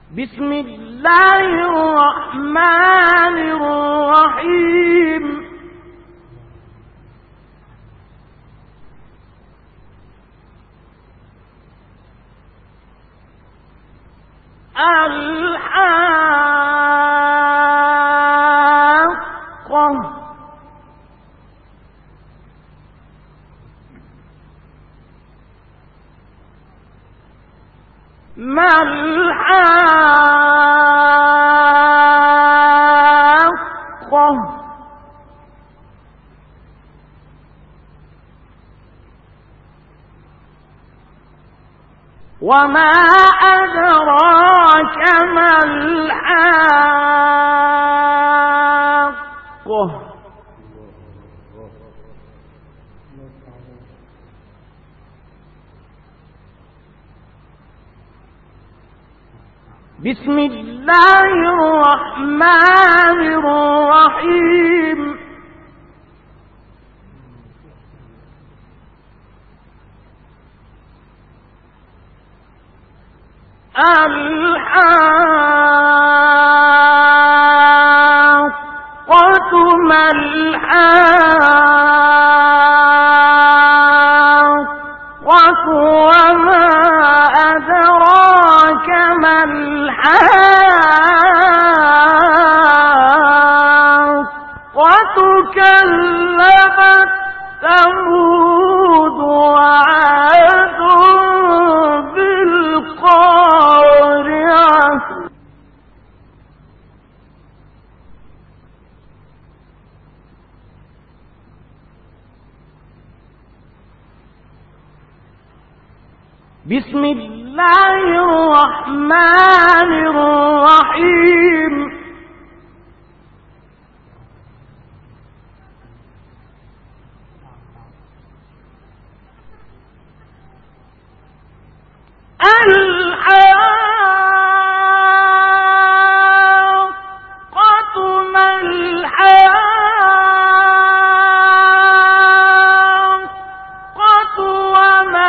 بسم الله الرحمن الرحيم الحاقة ما الحاقة وما أدراك ما الحاقة بسم الله الرحمن الرحيم الحاقة ما الحاقة وما أدراك ما الحاقة كذبت ثمود وعاد بالقارعة بسم الله الرحمن الرحيم الحاقة ما الحاقة وما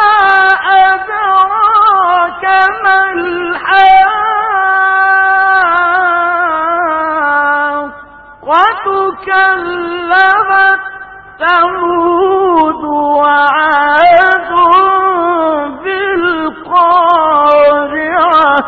أدراك ما الحاقة كذبت ثمود وعاد بالقارعة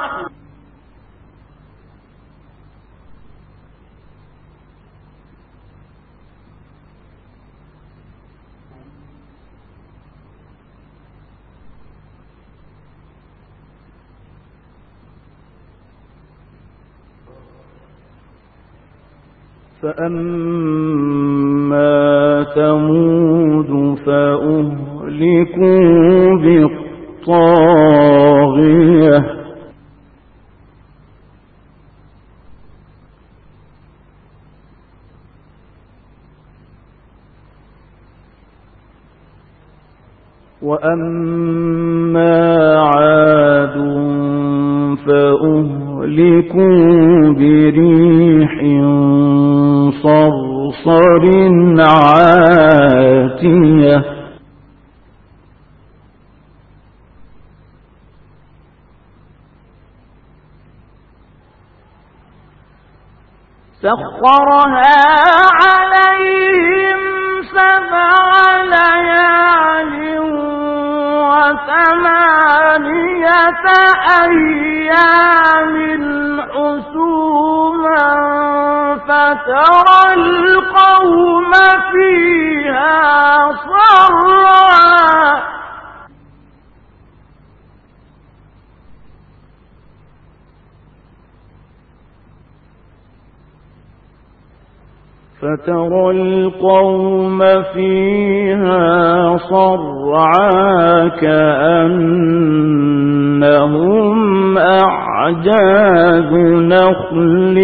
فأما ثمود فأهلكوا بالطاغية وأما عاد فأهلكوا بريح صرصر عاتية سخرها عليهم 7 ليال و8 أيام حسوما فترى القوم فيها صرعا فترى القوم فيها صرعا كأنهم أعجاز نخل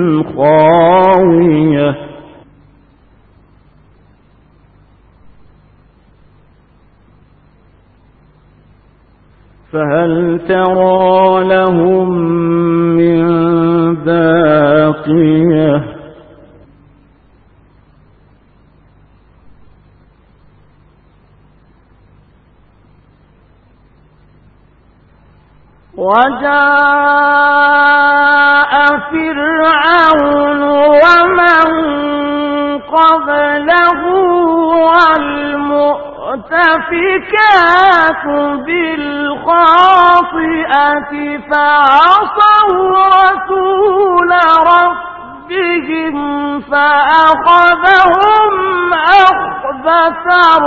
خاوية فهل ترى لهم من باقية وجاء فرعون ومن قبله والمؤتفكات بالخاطئة فعصوا رسول ربهم فأخذهم أخذة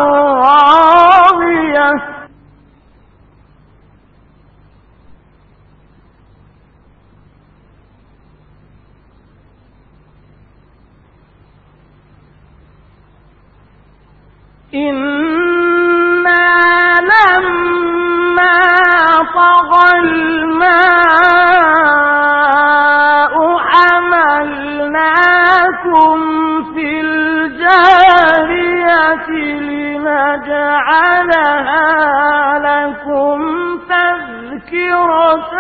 رابية إنا لما طغى الماء حملناكم في الجارية لنجعلها لكم تذكرة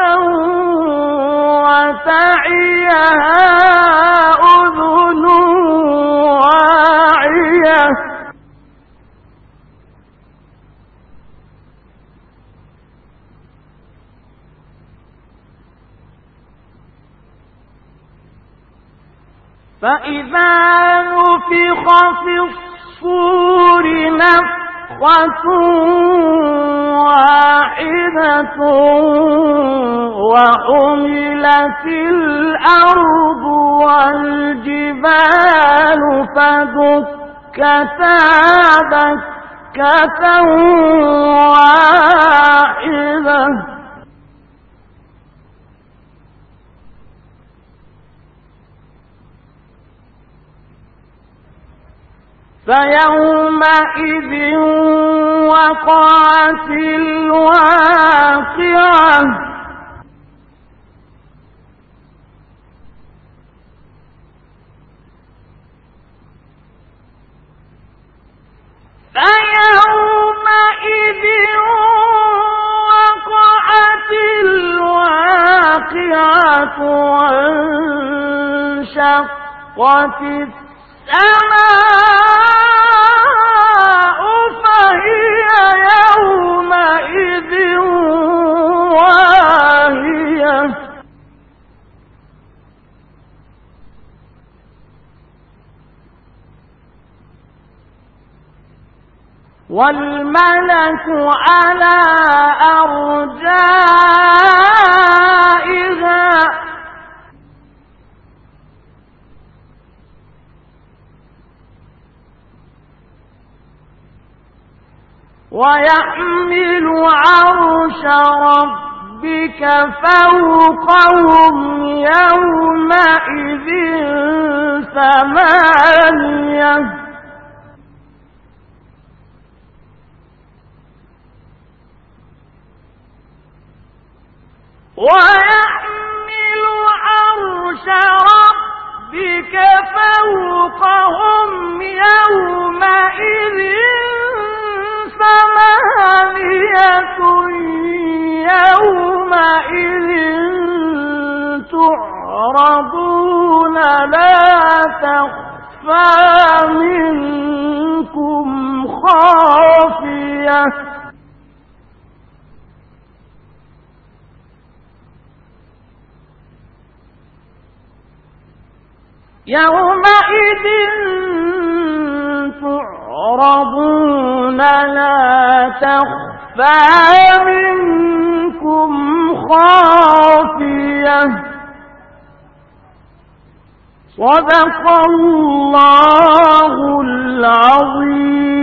وتعيها أذن واعية فإذا نفخ في الصور نفخة واحدة وحملت الأرض والجبال فدكتا دكة واحدة فيومئذ وقعت الواقعة فيومئذ وقعت الواقعة وانشقت السماء فهي يومئذ واهية والملك على أرجائها ويحمل عرش ربك فوقهم يومئذ ثمانية ويحمل عرش ربك فوقهم يومئذ ثمانية يومئذ تعرضون لا تخفى منكم خافية يومئذ تعرضون لا تخفى منكم خافية صدق الله العظيم.